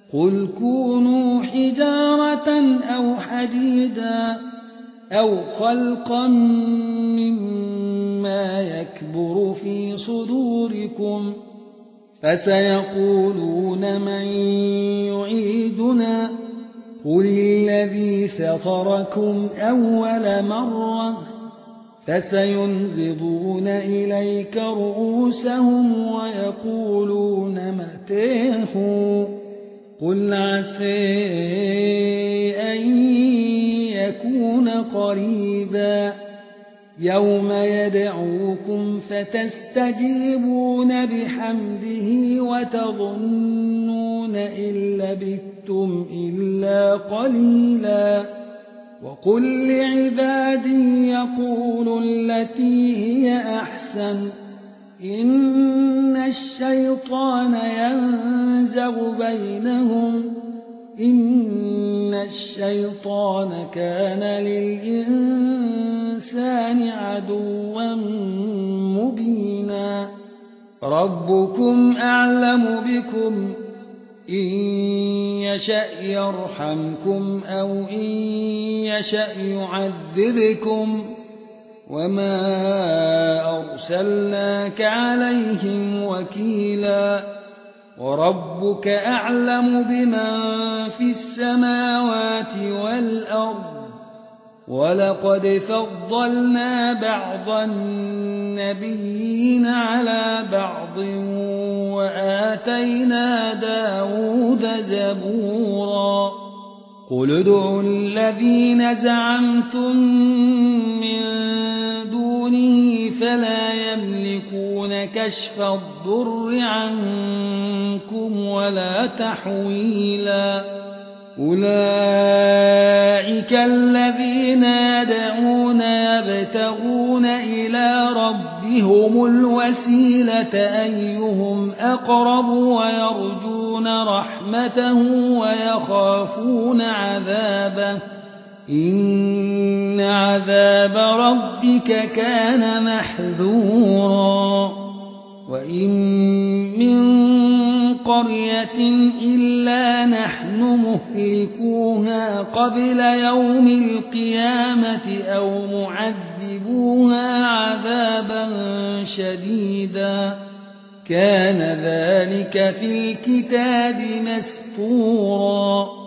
قل كونوا حجارة أو حديدا أو خلقا مما يكبر في صدوركم فسيقولون من يعيدنا قل الذي فطركم أول مرة فسينغضون إليك رؤوسهم ويقولون متاه قل عسى أن يكون قريبا يوم يدعوكم فتستجيبون بحمده وتظنون إن لبثتم إلا قليلا وقل لعبادي يقولوا التي هي أحسن إن الشيطان ينزغ بينهم إن الشيطان كان للإنسان عدوا مبينا ربكم أعلم بكم إن يشأ يرحمكم أو إن يشأ يعذبكم وما أرسلناك عليهم وكيلا وربك أعلم بمن في السماوات والأرض ولقد فضلنا بعض النبيين على بعض وآتينا داود زبورا قل ادعوا الذين زعمتم من دونه فلا يملكون كشف الضر عنكم ولا تحويلا أولئك الذين يدعون يبتغون إلى ربهم الوسيلة أيهم أقرب ويرجون رحمته ويخافون عذابه إن عذاب ربك كان محذورا وإن من قرية إلا نحن مهلكوها قبل يوم القيامة أو معذبوها عذابا شديدا كان ذلك في الكتاب مسطورا